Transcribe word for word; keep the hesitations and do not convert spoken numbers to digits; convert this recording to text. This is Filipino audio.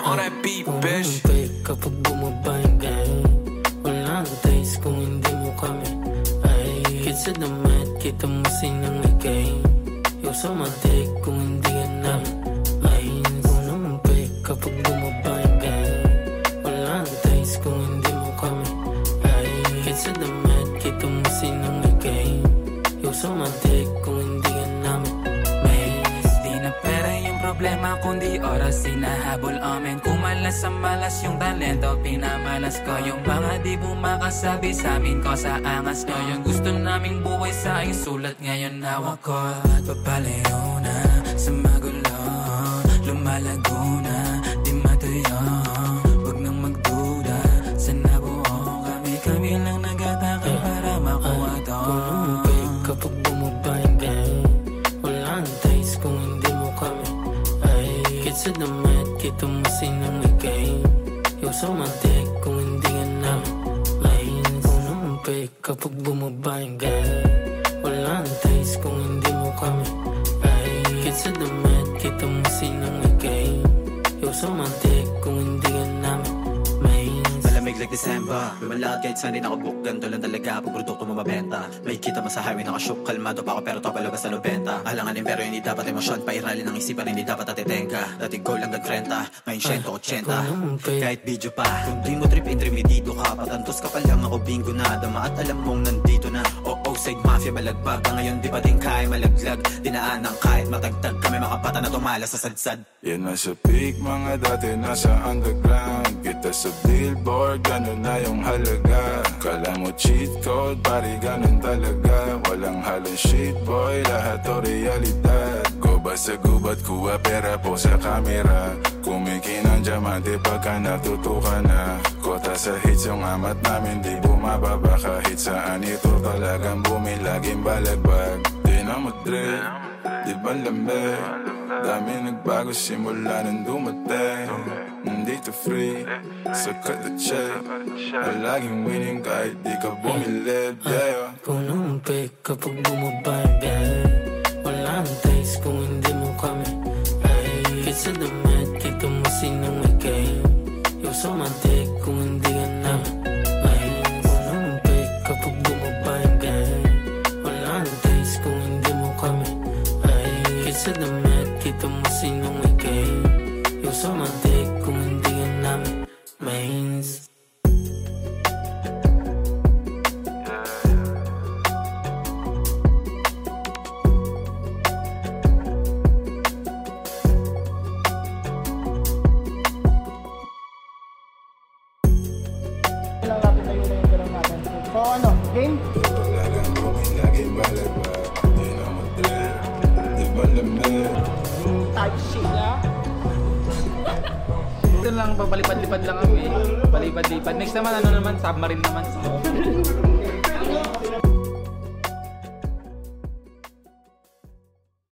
On that beat, bitch. Kapag bumaba yung gang, walang taste kung hindi mo kami. Ay, higit sa damit, kita mo sinang ikay. Yung sa matik kung hindi ka namin. Ay, kung naman pay, kapag bumaba yung gang, walang taste kung hindi mo kami. Ay, higit sa damit, kita mo sinang ikay. Yung sa matik kung hindi ka namin. Di na pera yung problema kundi oras sinahabol amin. Kumalas sa malas yung talento pinamalas ko. Yung mga di bumakasabi sa amin ko sa angas nyo. Yung gusto naming buhay sa isulat ngayon hawak ko. At papalayo na sa magulo, lumalago na di matuyo. Huwag nang magduda sa nabuo kami. Kami lang nagtataka para makuha to. Kapag bumaba yung gang, walang taste kung hindi mo kami. Ay, higit sa damit, kita mo sinang ikay. Yung sa matik kung hindi ka namin. Ay, kung naman pay, kapag bumaba yung gang, walang taste kung hindi mo kami. Ay, higit sa damit, kita mo sinang ikay. Yung sa matik kung hindi ka namin. Malamig like December, lumalakad kahit saan din ako book. Ganto lang talaga pag produkto mo mabenta. May kita mo sa highway nakashook. Kalmado pa ako pero to palabas sa nobenta. Alanganin pero hindi dapat emosyon. Pairalin ang isipan hindi dapat atitenga. Dati goal hanggang trenta, ngayon one hundred eighty. Kahit video pa, kung di mo trip intermediate ka. Patantos ka pa lang ako bingo na dama. At alam mong nandito na. Oo, side mafia balagbag. Ngayon di pa din kaya malaglag. Dinaan ng kahit matagtag kami makapata na tumala sa sadsad. Yan nasa peak, mga dati nasa underground. Kita sa billboard, ganun na yung halaga. Kala mo cheat code, pari ganun talaga. Walang halong shit boy, lahat o realidad. Goba sa gubat, kuha pera po sa kamera. Kumiki ng diamante pagka natutukan na. Kota sa hits yung amat namin, di bumababa. Kahit saan ito talagang booming, laging balagbag. Di na mo drill, di ba lamig? Dami nagbago simula nang dumating. Nandito free, so cut the check. Laging winning kahit di ka bumilib, yeah. Kung naman pay, kapag bumaba yung gang, walang taste kung hindi mo kami. Ay, higit sa damit, kita mo sinang ikay. Yung sa matik kung hindi ka namin. Ay, kung naman pay, kapag bumaba yung gang, walang taste kung hindi mo kami. Ay, higit sa damit, kita mo sinang ikay. Yung sa matik kung hindi ka namin. Mains. Lang natin tayo na yung gano'n natin. So ano, game? Talagang booming, laging balagbag. Di na mo drill, di ba lamig? Type shit na. Ito lang, papalipad-lipad lang kami. Palipad-lipad. Next naman, ano naman, submarine naman.